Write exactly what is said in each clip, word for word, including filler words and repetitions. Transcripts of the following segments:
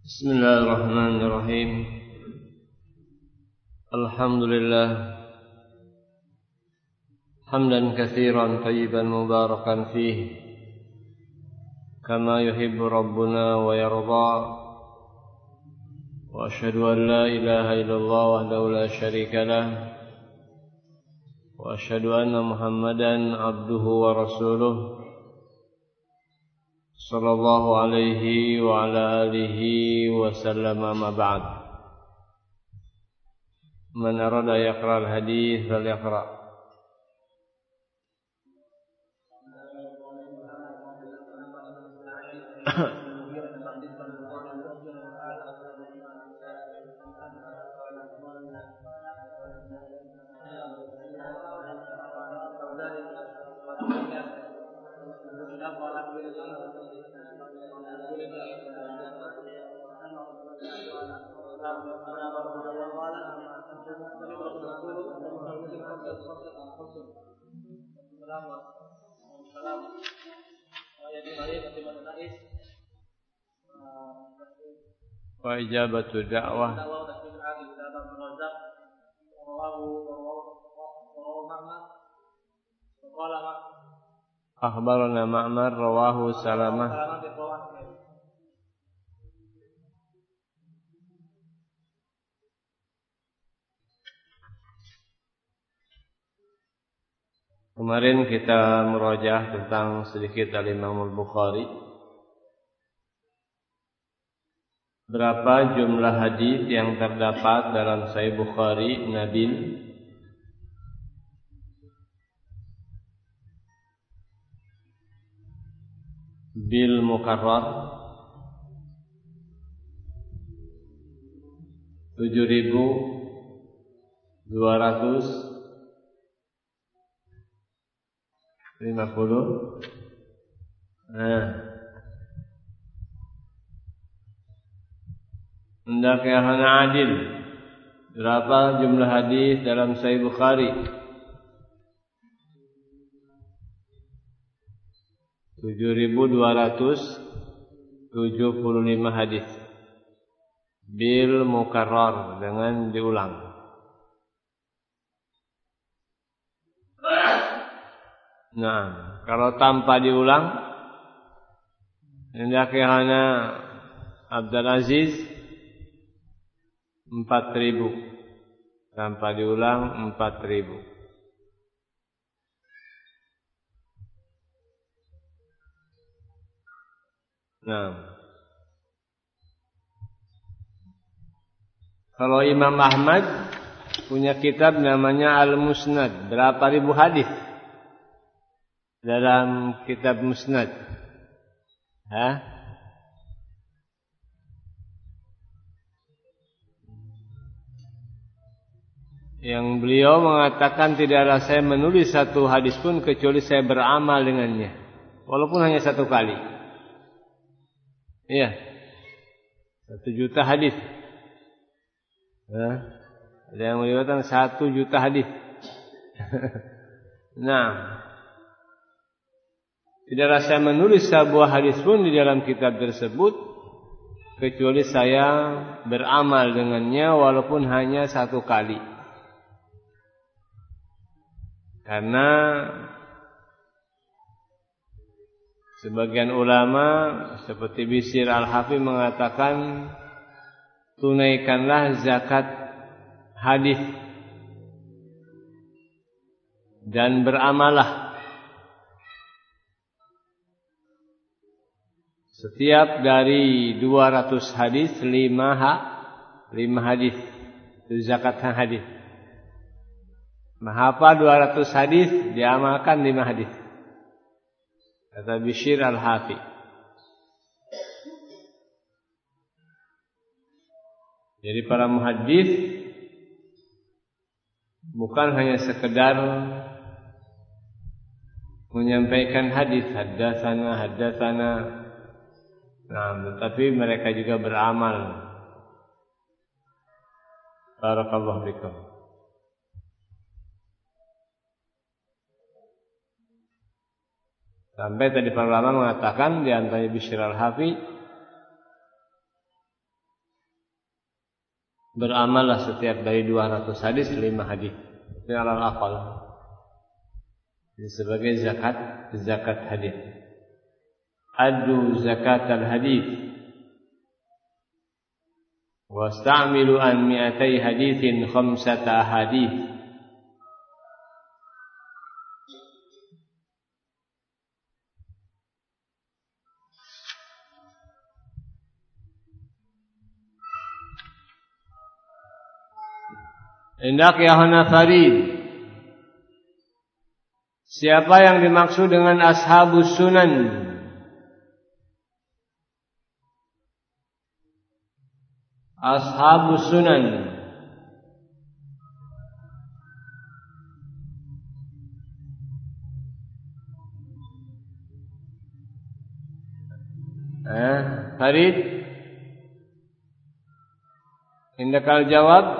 Bismillahirrahmanirrahim. Alhamdulillah hamdan katsiran tayyiban mubarakan fihi kama yuhibbu rabbuna wa yarda. Wa asyhadu an la ilaha illallah wahdahu la syarika lah wa asyhadu anna Muhammadan abduhu wa rasuluh sallallahu alaihi wa ala alihi wa sallam. Ma ba'd. Man arada yaqra al-hadits falyaqra. Wa ijabatu da'wah akhbarana Ma'mar rawahu Salamah. Kemarin kita murajaah tentang sedikit al-Imam al-Bukhari. Berapa jumlah hadis yang terdapat dalam Sahih Bukhari Nabil? Bil mukarrar tujuh ribu dua ratus lima puluh. Nah, hendaknya hana adil. Berapa jumlah hadis dalam Sahih Bukhari? tujuh ribu dua ratus tujuh puluh lima hadis. Bil mukarrar, dengan diulang. Nah, kalau tanpa diulang, hendaknya hana Abdul Aziz empat ribu. Tanpa diulang empat ribu. Nah, kalau Imam Ahmad punya kitab namanya Al-Musnad, berapa ribu hadis dalam kitab Musnad? Hah? Yang beliau mengatakan, tidaklah saya menulis satu hadis pun kecuali saya beramal dengannya, walaupun hanya satu kali. Iya, satu juta hadis. Nah, ada yang melibatkan satu juta hadis. Nah, tidaklah saya menulis sebuah hadis pun di dalam kitab tersebut kecuali saya beramal dengannya walaupun hanya satu kali. Karena sebagian ulama seperti Bishr al-Hafi mengatakan, tunaikanlah zakat hadis dan beramalah. Setiap dari dua ratus hadis lima ha, lima hadis itu zakat hadis. Menghafal dua ratus hadis, diamalkan lima hadis. Kata Bishr al-Hafi. Jadi para muhaddits bukan hanya sekedar menyampaikan hadis, haddatsana haddatsana, nah, tetapi mereka juga beramal. Barakallahu fikum. Sampai tadi para ulama mengatakan di antaranya Bishr al-Hafi, beramallah setiap dari dua ratus hadis lima hadis. Itu alal aqal. Sebagai zakat, zakat hadis. Addu zakat al-hadis. Wasta'milu an mi'atai hadithin khamsata ahadith. Hendak ya hana farid. Siapa yang dimaksud dengan ashabus sunan? Ashabus sunan. Eh, Farid. Indakal jawab.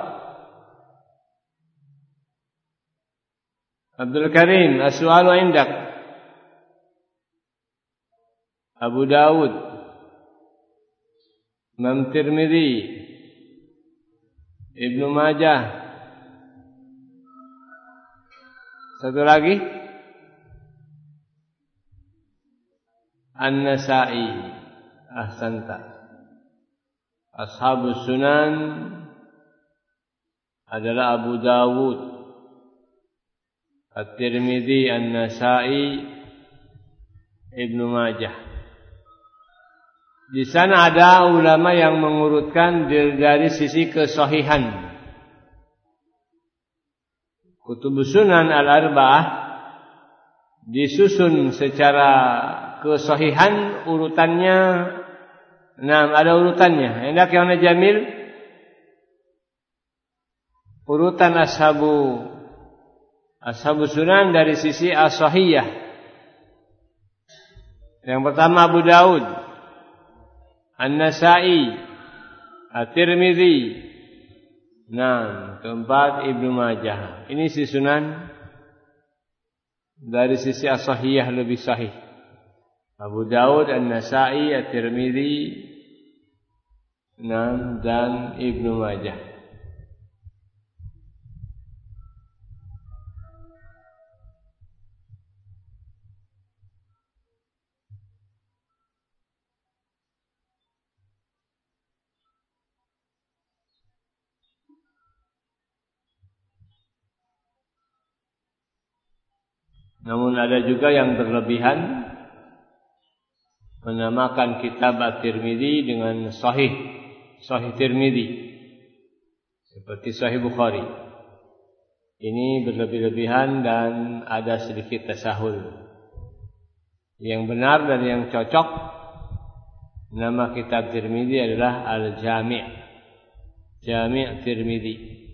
Abdul Karim, as-su'alu indak. Abu Dawud, Imam Tirmidzi, Ibnu Majah. Satu lagi, An-Nasa'i. Ahsanta. Ashabus Sunan adalah Abu Dawud, At-Tirmidzi, An-Nasa'i, Ibnu Majah. Di sana ada ulama yang mengurutkan dari sisi kesahihan. Kutubus Sunan al-Arba'ah disusun secara kesahihan urutannya. Nah, ada urutannya. Hendak yang Jamil, urutan ashabu ashabus Sunan dari sisi as-sahihah. Yang pertama Abu Daud, An-Nasa'i, At-Tirmidzi. Nah, keempat Ibnu Majah. Ini si Sunan dari sisi as-sahihah lebih sahih. Abu Daud, An-Nasa'i, At-Tirmidzi, nah, dan Ibnu Majah. Namun ada juga yang berlebihan menamakan kitab At-Tirmidzi dengan Sahih, Sahih Tirmidzi, seperti Sahih Bukhari. Ini berlebih-lebihan dan ada sedikit tasahul. Yang benar dan yang cocok, nama kitab Tirmidzi adalah Al-Jami', Jami' Tirmidzi.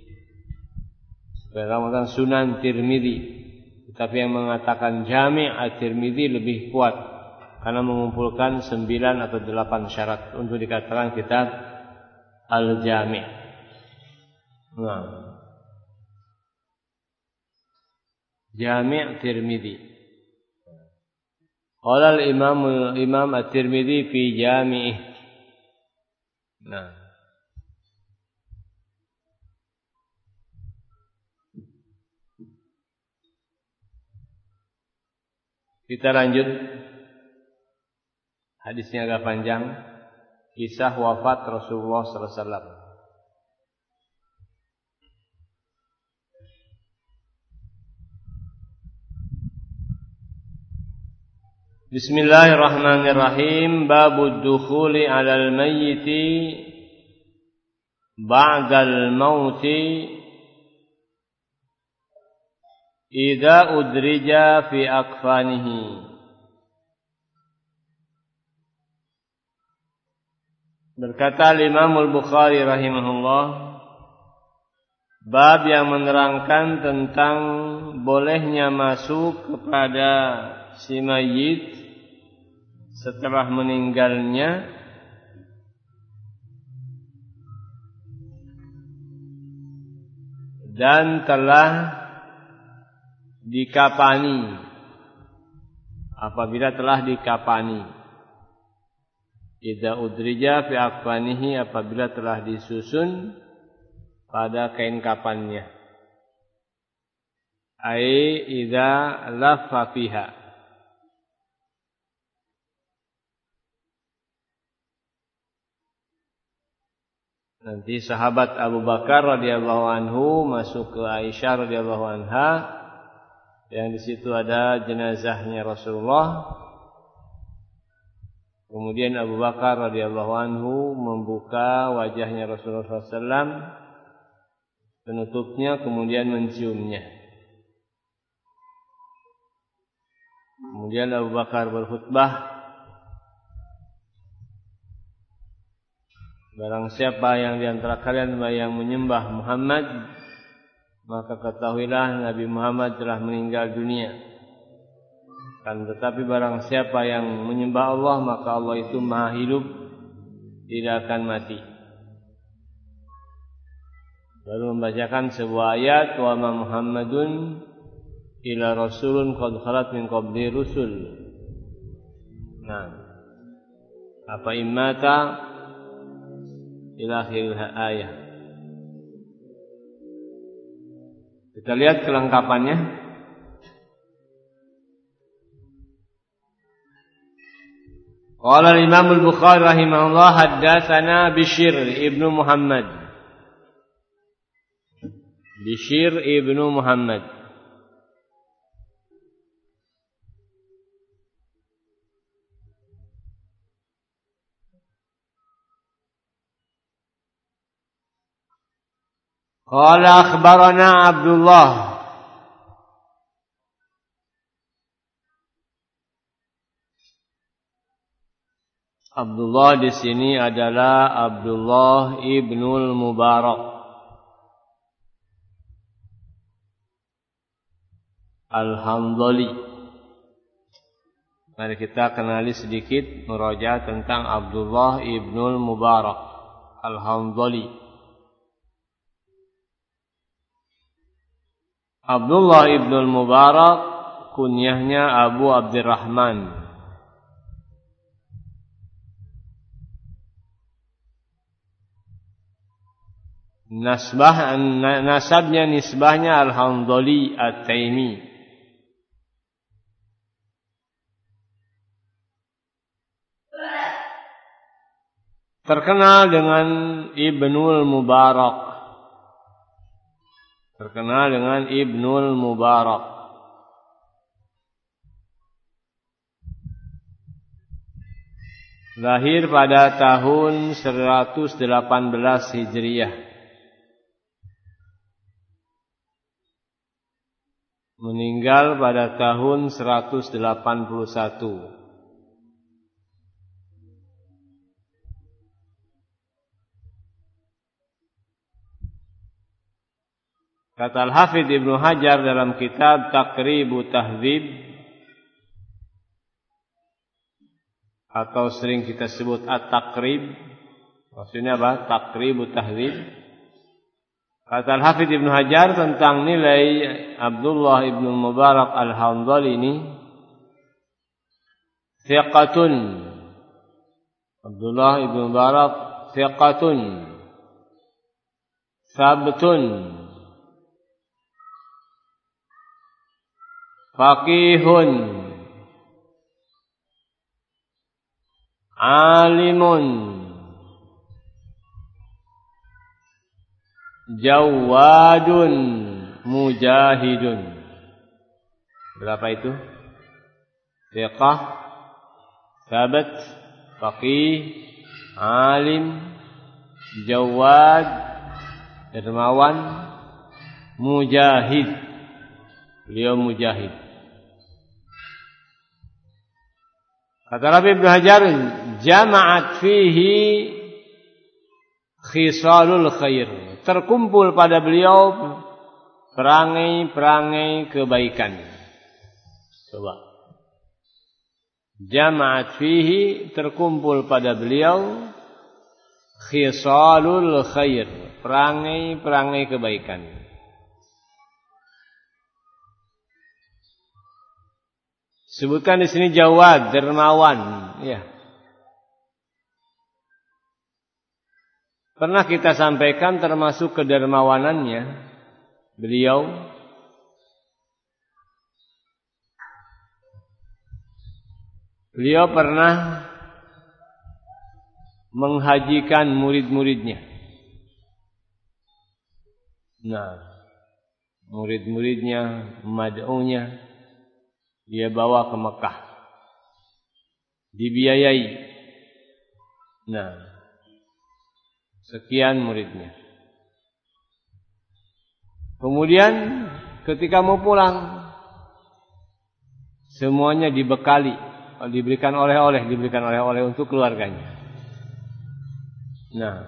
Sekarang Sunan Tirmidzi. Tapi yang mengatakan Jami' At-Tirmidzi lebih kuat karena mengumpulkan sembilan atau delapan syarat untuk dikatakan kitab Al-Jami'. Nah, Jami' Tirmidzi. Qala al-Imam Imam At-Tirmidzi fi Jami'ih. Nah, kita lanjut. Hadisnya agak panjang. Kisah wafat Rasulullah sallallahu alaihi wasallam. Bismillahirrahmanirrahim. Babud dukhuli 'alal mayyiti ba'dal mauti idza udrija fi akfanihi. Berkata Imam Al-Bukhari rahimahullah, bab yang menerangkan tentang bolehnya masuk kepada si mayit setelah meninggalnya dan telah dikapani, apabila telah dikapani. Idza udrija fi akfanihi, apabila telah disusun pada kain kafannya. Ai idza laffa fiha. Nanti sahabat Abu Bakar radhiyallahu anhu masuk ke Aisyah radhiyallahu anha, yang di situ ada jenazahnya Rasulullah. Kemudian Abu Bakar radhiyallahu anhu membuka wajahnya Rasulullah sallallahu alaihi wasallam, penutupnya, kemudian menciumnya. Kemudian Abu Bakar berkhutbah, barang siapa yang di antara kalian yang menyembah Muhammad, maka ketahuilah Nabi Muhammad telah meninggal dunia. Kan tetapi barang siapa yang menyembah Allah, maka Allah itu maha hidup, tidak akan mati. Baru membacakan sebuah ayat, wa ma Muhammadun ila rasulun qad khalat min qabli rusul. Nah, apa imata ila akhir ayat. Kita lihat kelengkapannya. Qala al-Imam al-Bukhari rahimahullah, haddatsana Bishr ibnu Muhammad. Bishr ibnu Muhammad. Qala akhbarana Abdullah. Abdullah di sini adalah Abdullah ibnul Mubarak Al-Hamdali. Mari kita kenali sedikit murajaah tentang Abdullah ibnul Mubarak Al-Hamdali. Abdullah ibnul Mubarak kunyahnya Abu Abdurrahman. Nasbah nasabnya nisbahnya Al-Hamdali At-Taimi. Terkenal dengan Ibnul Mubarak. Terkenal dengan Ibnul Mubarak. Lahir pada tahun seratus delapan belas Hijriah. Meninggal pada tahun seratus delapan puluh satu. Kata Al-Hafidz Ibnu Hajar dalam kitab Taqribu Tahdzib, atau sering kita sebut At-Taqrib, maksudnya apa? Taqribu Tahdzib. Kata Al-Hafidz Ibnu Hajar tentang nilai Abdullah ibnu Mubarak Al-Hamdali ini, thiqatun. Abdullah ibnu Mubarak thiqatun, sabtun, faqihun, alimun, jawadun, mujahidun. Berapa itu? Thiqah, sabat, faqih, alim, jawad, dermawan, mujahid. Beliau mujahid. Kata Rabi Ibnu Hajar, jama'at fihi khisalul khair. Terkumpul pada beliau perangai-perangai kebaikan. Coba. Jama'at fihi, terkumpul pada beliau khisalul khair, perangai-perangai kebaikan. Sebutkan di sini jawad, dermawan, ya. pernah kita sampaikan termasuk kedermawanannya beliau beliau pernah menghajikan murid-muridnya. Nah, murid-muridnya, mad'unya dia bawa ke Mekah, dibiayai. Nah, sekian muridnya. Kemudian ketika mau pulang, semuanya dibekali, diberikan oleh-oleh, diberikan oleh-oleh untuk keluarganya. Nah,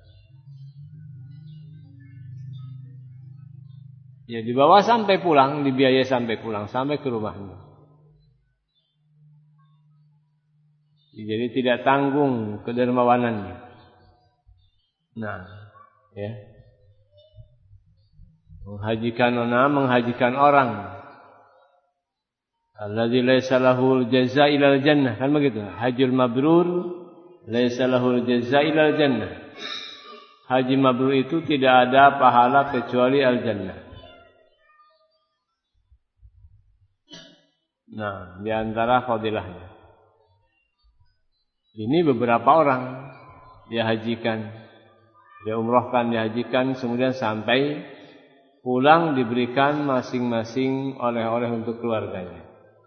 ya dibawa sampai pulang, dibiayai sampai pulang, sampai ke rumahnya. Jadi tidak tanggung kedermawanannya. Nah, ya. Menghajikan orang, menghajikan orang. Alladzi laisa lahul jazaa ilal jannah, kan begitu. Hajjul mabrur laisa lahul jazaa ilal jannah. Haji mabrur itu tidak ada pahala kecuali al-jannah. Nah, di antara fadilahnya. Ini beberapa orang dia hajikan, dia umrohkan, dia hajikan, kemudian sampai pulang diberikan masing-masing oleh-oleh untuk keluarganya.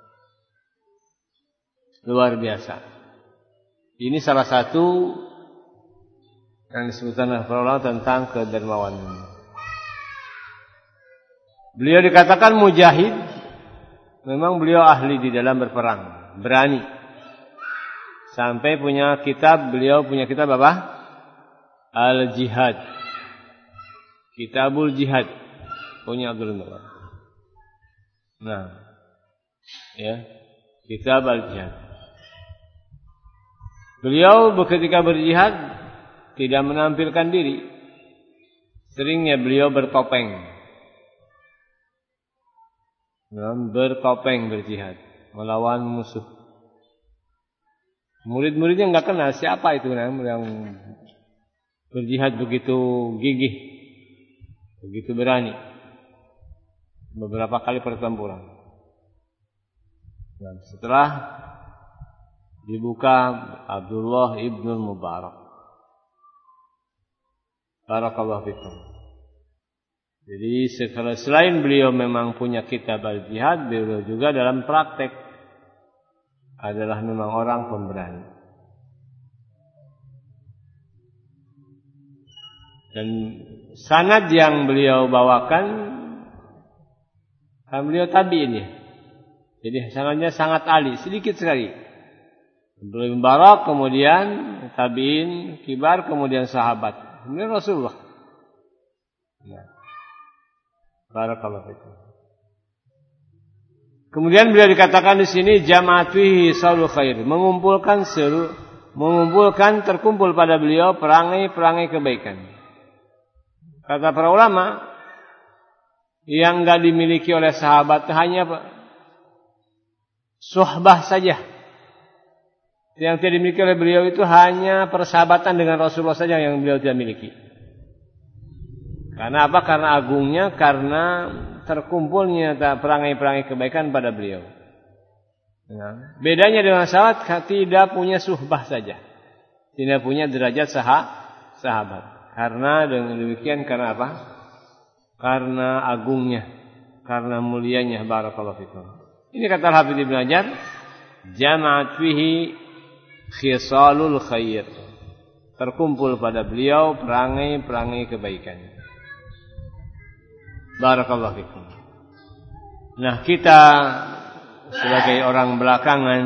Luar biasa. Ini salah satu yang disebutkan oleh para ulama tentang kedermawanan. Beliau dikatakan mujahid. Memang beliau ahli di dalam berperang, berani. Sampai punya kitab, beliau punya kitab apa? Al-Jihad. Kitabul Jihad. Punya Abdul Mubarak. Nah, ya, kitab Al-Jihad. Beliau ketika berjihad tidak menampilkan diri. Seringnya beliau bertopeng. Bertopeng berjihad melawan musuh. Murid-muridnya enggak kenal siapa itu yang berjihad begitu gigih, begitu berani. Beberapa kali pertempuran. Dan setelah dibuka Abdullah ibn Mubarak. Barakallahu fikum. Jadi selain beliau memang punya kitab al-jihad, beliau juga dalam praktek adalah memang orang pemberani. Dan sanad yang beliau bawakan, kan beliau tabi'in ya. Jadi sanadnya sangat ahli, sedikit sekali. Abdullah bin Mubarak, kemudian tabi'in, kibar, kemudian sahabat. Kemudian Rasulullah. Nah. Barakallahu fikum. Kemudian beliau dikatakan di sini jama'atuhi salul khair, mengumpulkan seluruh, mengumpulkan terkumpul pada beliau perangai-perangai kebaikan. Kata para ulama, yang enggak dimiliki oleh sahabat hanya suhbah saja. Yang tidak dimiliki oleh beliau itu hanya persahabatan dengan Rasulullah saja yang beliau tidak miliki. Karena apa? Karena agungnya, karena terkumpulnya perangai-perangai kebaikan pada beliau. Nah, bedanya dengan sahabat tidak punya suhbah saja, tidak punya derajat sah sahabat. Karena dengan demikian, karena apa? Karena agungnya, karena mulianya. Barakallahu fikum. Ini kata Al-Hafidz Ibnu Hajar, jama'at fihi khisalul khair. Terkumpul pada beliau perangai-perangai kebaikan. Barakallahu fikum. Nah, kita sebagai orang belakangan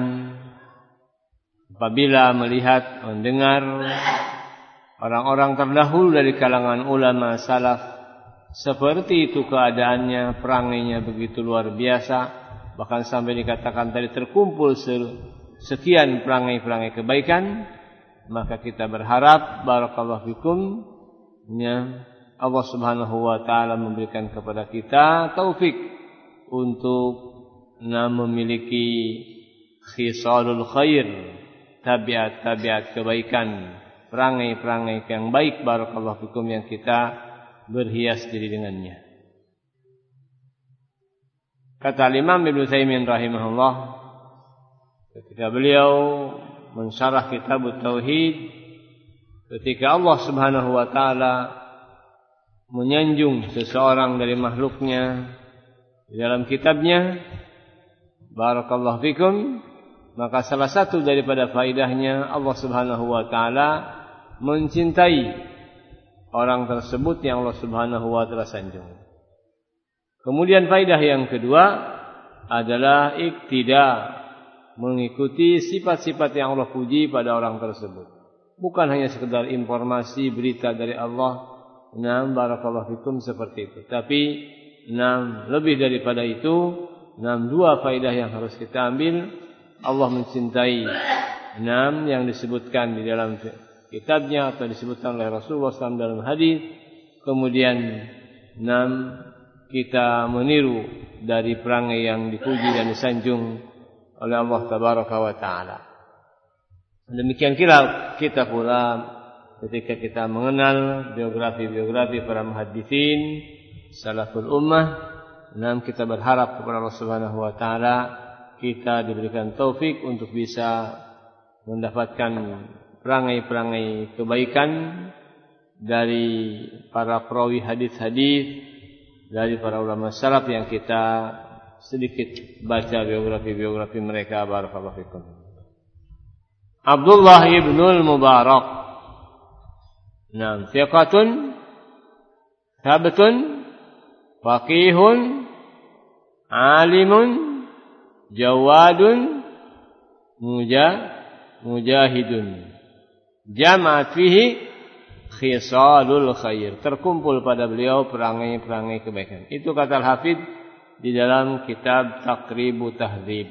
apabila melihat, mendengar orang-orang terdahulu dari kalangan ulama salaf seperti itu keadaannya, perangainya begitu luar biasa, bahkan sampai dikatakan tadi terkumpul sekian perangai-perangai kebaikan, maka kita berharap barakallahu fikum ya, Allah Subhanahu wa taala memberikan kepada kita taufik untuk nah, memiliki khisalul khair, tabiat-tabiat kebaikan perangai-perangai yang baik barakallahu fikum yang kita berhias diri dengannya. Kata Imam Ibnu Taimin rahimahullah ketika beliau mensyarah kitab Tauhid, ketika Allah Subhanahu wa taala menyanjung seseorang dari makhluknya di dalam kitabnya, barakallahu fikum, maka salah satu daripada faedahnya Allah Subhanahu wa taala mencintai orang tersebut yang Allah Subhanahu wa taala sanjung. Kemudian faedah yang kedua adalah iktida, mengikuti sifat-sifat yang Allah puji pada orang tersebut. Bukan hanya sekedar informasi berita dari Allah, nam barakallahu fikum seperti itu. Tapi nam lebih daripada itu, nam dua faedah yang harus kita ambil. Allah mencintai nam yang disebutkan di dalam kitabnya atau disebutkan oleh Rasulullah shallallahu alaihi wasallam dalam hadis. Kemudian nam kita meniru dari perangai yang dipuji dan disanjung oleh Allah tabaraka wa taala. Demikian kira kita pula ketika kita mengenal biografi-biografi para muhaddisin salaful ummah, nam kita berharap kepada Allah Subhanahu wa taala kita diberikan taufik untuk bisa mendapatkan perangai-perangai kebaikan dari para perawi hadis-hadis, dari para ulama salaf yang kita sedikit baca biografi-biografi mereka. Barakallahu fikum. Abdullah ibnul Mubarak, nam thiqatun thabtun faqihun alimun jawadun mujah mujahidun jama'at fihi khisalul khair. Terkumpul pada beliau perangai-perangai kebaikan. Itu kata Al-Hafidz di dalam kitab Taqribu Tahdzib.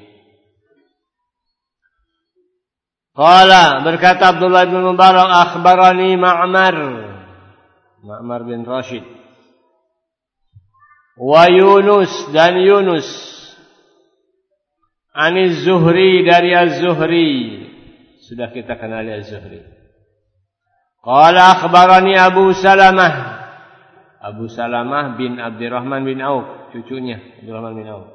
Qala, berkata Abdullah bin Mubarak, akhbarani Ma'mar Ma'mar bin Rashid wa Yunus dan Yunus Aniz Zuhri dari Az-Zuhri. Sudah kita kenali Az-Zuhri. Qala akhbarani Abu Salamah Abu Salamah bin Abdurrahman bin Auf, cucunya Abdurrahman bin Auf.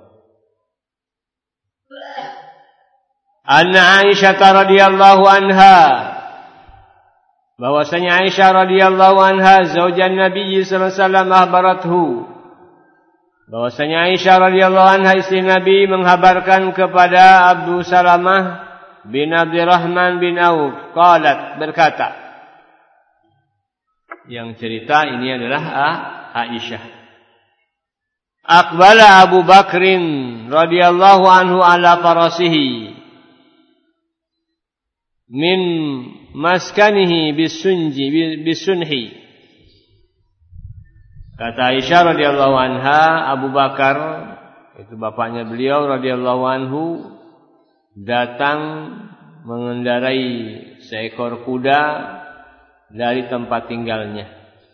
Anna Aisyah radhiyallahu anha, bahwasanya Aisyah radhiyallahu anha zaujan Nabi sallallahu alaihi wasallam akhbarathu, bahwasanya Aisyah radhiyallahu anha istri Nabi menghabarkan kepada Abu Salamah bin Abdurrahman bin Auf, qalat, berkata, yang cerita ini adalah Aisyah. Aqbala Abu Bakrin radhiyallahu anhu ala farasihi min maskanihi bisunji bisunhi. Kata Aisyah radhiyallahu anha, Abu Bakar, itu bapaknya beliau radhiyallahu anhu, datang mengendarai seekor kuda dari tempat tinggalnya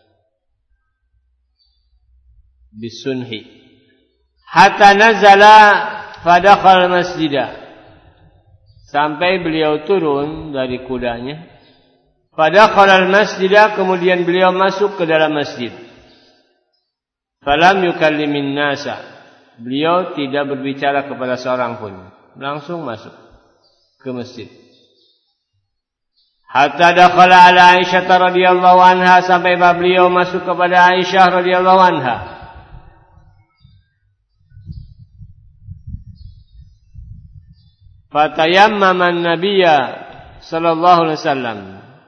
bisunhi hatta nazala fadakhal masjidah, sampai beliau turun dari kudanya, fadakhal masjidah, kemudian beliau masuk ke dalam masjid. Falam yukallimin nasa, beliau tidak berbicara kepada seorang pun, langsung masuk ke masjid. Hatta dakhala ala Aisyah radhiyallahu anha, sampai beliau masuk kepada Aisyah radhiyallahu anha. Fatayammama an-nabiyya sallallahu alaihi wasallam,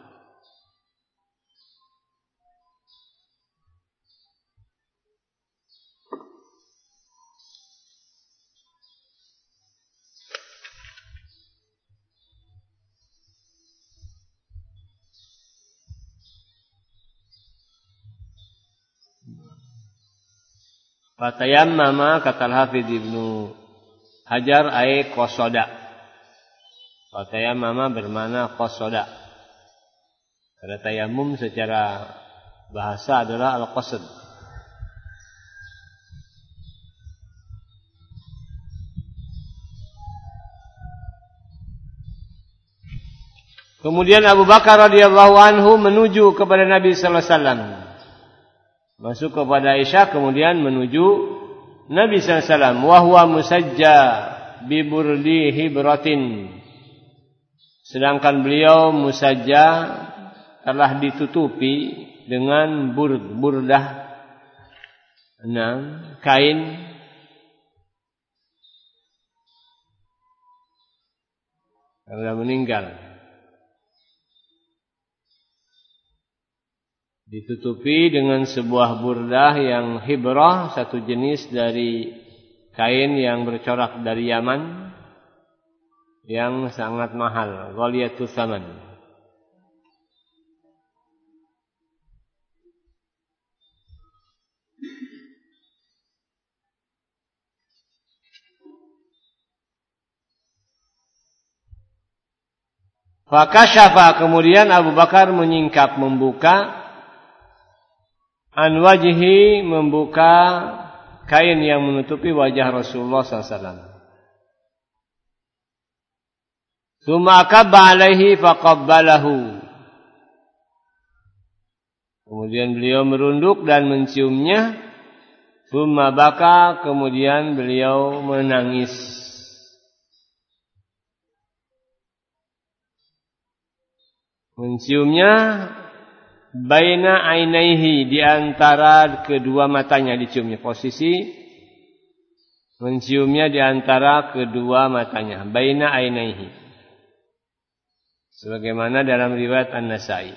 Fatayammama, kata Al-Hafidz Ibnu Hajar, ay qasoda. Fatayammama bermakna qasoda. Karena tayammum secara bahasa adalah al-qasd. Kemudian Abu Bakar radhiyallahu anhu menuju kepada Nabi sallallahu alaihi wasallam. Masuk kepada Aisyah kemudian menuju Nabi sallallahu alaihi wasallam. Wa huwa musajja bi burdi hibratin. Sedangkan beliau musajja telah ditutupi dengan burd, burdah. Enam, kain karena meninggal. Ditutupi dengan sebuah burdah yang hibrah, satu jenis dari kain yang bercorak dari Yaman yang sangat mahal, ghaliyatus tsaman. Fakashafa, kemudian Abu Bakar menyingkap, membuka an wajhi, membuka kain yang menutupi wajah Rasulullah sallallahu alaihi wasallam. Tsumma kabba alaihi faqabbalahu. Kemudian beliau merunduk dan menciumnya. Tsumma baka, kemudian beliau menangis. Menciumnya baina ainaihi, di antara kedua matanya diciumnya. Posisi menciumnya di antara kedua matanya, baina ainaihi. Sebagaimana dalam riwayat An-Nasa'i.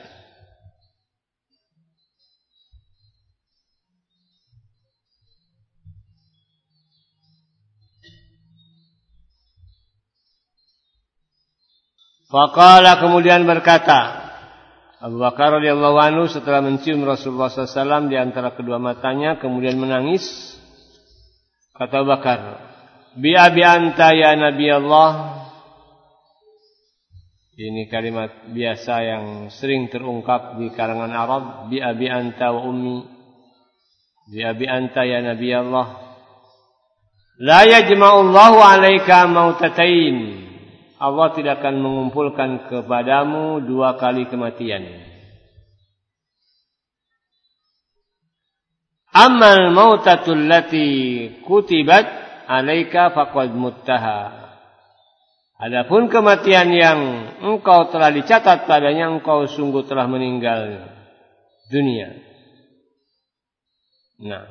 Faqala, kemudian berkata Abu Bakar radhiyallahu anhu setelah mencium Rasulullah sallallahu alaihi wasallam di antara kedua matanya, kemudian menangis. Kata Abu Bakar, bi abi anta ya Nabi Allah. Ini kalimat biasa yang sering terungkap di kalangan Arab. Bi abi anta wa ummi. Bi abi anta ya Nabi Allah. La yajma'u Allahu 'alaika mautatain. Allah tidak akan mengumpulkan kepadamu dua kali kematian. Ammal mautatul lati kutibat 'alaika faqad muttaha. Adapun kematian yang engkau telah dicatat padanya, engkau sungguh telah meninggal dunia. Nah.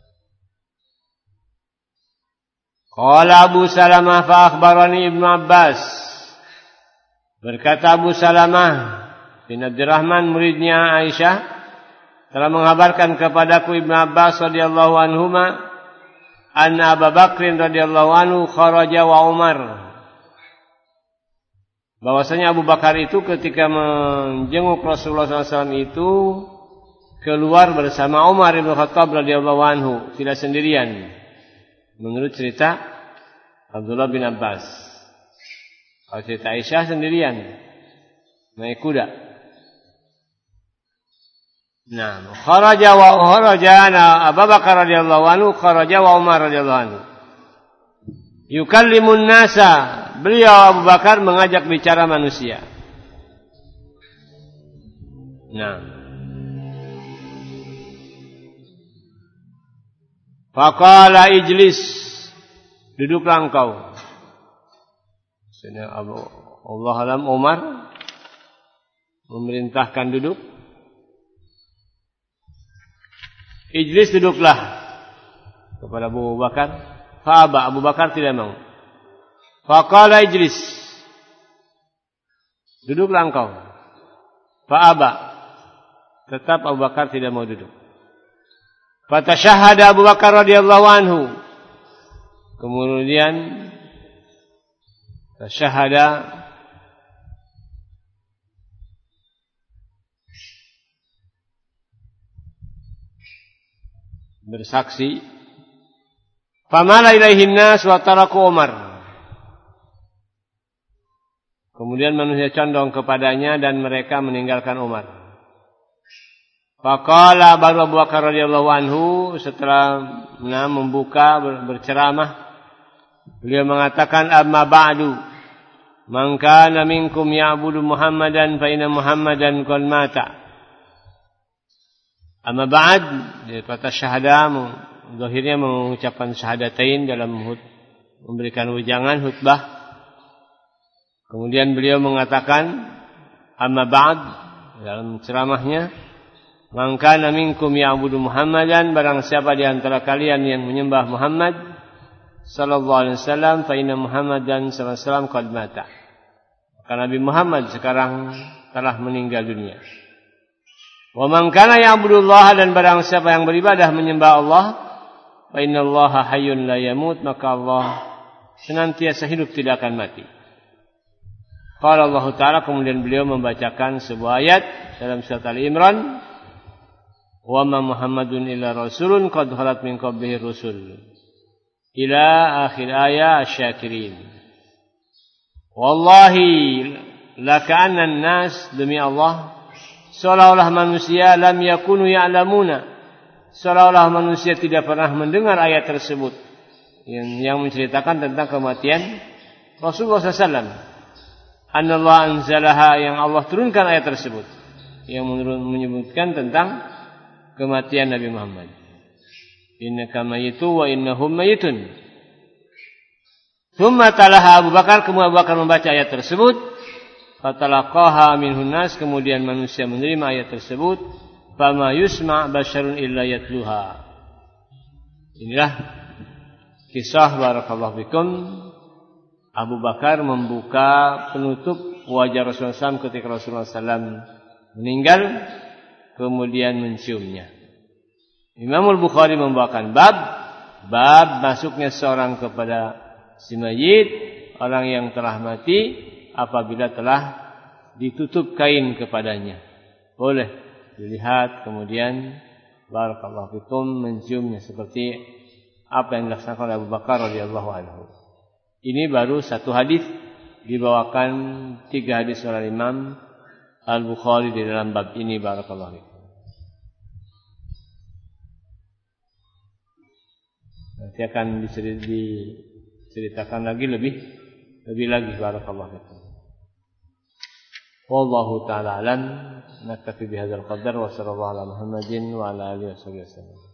Qala Abu Salamah fa akhbarani Ibnu Abbas. Berkata Abu Salamah bin Abdurrahman, muridnya Aisyah, telah mengabarkan kepadaku Ibnu Abbas radhiyallahu anhuma, anna Abu Bakr radhiyallahu anhu kharaja wa Umar. Bahwasanya Abu Bakar itu ketika menjenguk Rasulullah sallallahu alaihi wasallam itu keluar bersama Umar bin Khattab radhiyallahu anhu, tidak sendirian. Menurut cerita Abdullah bin Abbas. Kalau cerita Aisyah sendirian naik kuda. Nah, kharaja wa kharaja Abu Bakar radhiyallahu anhu, kharaja wa Umar radhiyallahu anhu. Yukallimun nasa, beliau Abu Bakar mengajak bicara manusia. Nah, faqala ijlis, duduklah engkau. Sini Abu Allah alam Umar memerintahkan duduk. Ijlis, duduklah kepada Abu Bakar. Fa'aba, Abu Bakar tidak mau. Faqala ijlis, duduklah engkau. Fa'aba, tetap Abu Bakar tidak mau duduk. Fatashahada Abu Bakar radhiyallahu anhu. Kemudian tasyahada, bersaksi. Famala ilaihin nas wa taraku Umar. Kemudian manusia condong kepadanya dan mereka meninggalkan Umar. Faqala, baru Abu Bakar radhiyallahu anhu setelah nah, membuka ber, berceramah, beliau mengatakan, amma ba'du, Man kana minkum ya'budu Muhammadan fa inna Muhammadan qad mata. Amma ba'd, dia kata syahadah, zahirnya mengucapkan syahadatain dalam memberikan wejangan khutbah. Kemudian beliau mengatakan amma ba'd dalam ceramahnya, man kana minkum ya'budu Muhammadan, barang siapa di antara kalian yang menyembah Muhammad sallallahu alaihi wasallam, fa inna Muhammadan sallallahu alaihi wasallam qad mata. Karena Nabi Muhammad sekarang telah meninggal dunia. Wa man kana ya'budullah, dan barang siapa yang beribadah menyembah Allah, fa innallaha hayyun la yamut, maka Allah senantiasa hidup, tidak akan mati. Qala Allah Ta'ala, kemudian beliau membacakan sebuah ayat dalam surat Ali Imran, wa ma Muhammadun illa rasulun qad khalat min qablihi rusul ila akhir ayat asy-syakirin. Wallahi laka'anna an-nas, demi Allah, seolah-olah manusia lam yakunu ya'lamuna, seolah-olah manusia tidak pernah mendengar ayat tersebut yang, yang menceritakan tentang kematian Rasulullah sallallahu alaihi wasallam. Anallah anzalaha, yang Allah turunkan ayat tersebut yang menyebutkan tentang kematian Nabi Muhammad. Innaka mayitu wa innahum mayitun. Tsumma talaha Abu Bakar, kemudian Abu Bakar membaca ayat tersebut. Fatalaqaha minhun nas, kemudian manusia menerima ayat tersebut. Fama yusma' basyarun illa yatluha. Inilah kisah barakallahu fikum. Abu Bakar membuka penutup wajah Rasulullah shallallahu alaihi wasallam ketika Rasulullah shallallahu alaihi wasallam meninggal, kemudian menciumnya. Imam Al-Bukhari membawakan bab bab masuknya seorang kepada si mayit, orang yang telah mati, apabila telah ditutup kain kepadanya. Boleh dilihat, kemudian barakallahu fikum menciumnya seperti apa yang dilaksanakan oleh Abu Bakar radhiyallahu anhu. Ini baru satu hadis, dibawakan tiga hadis oleh Imam Al-Bukhari di dalam bab ini barakallahu fikum. Nanti akan diceritakan lagi lebih lebih lagi barakallahu fikum. Wallahu ta'ala alam, naktafi bihadzal qadar wa sallallahu ala Muhammadin wa ala alihi wasallam.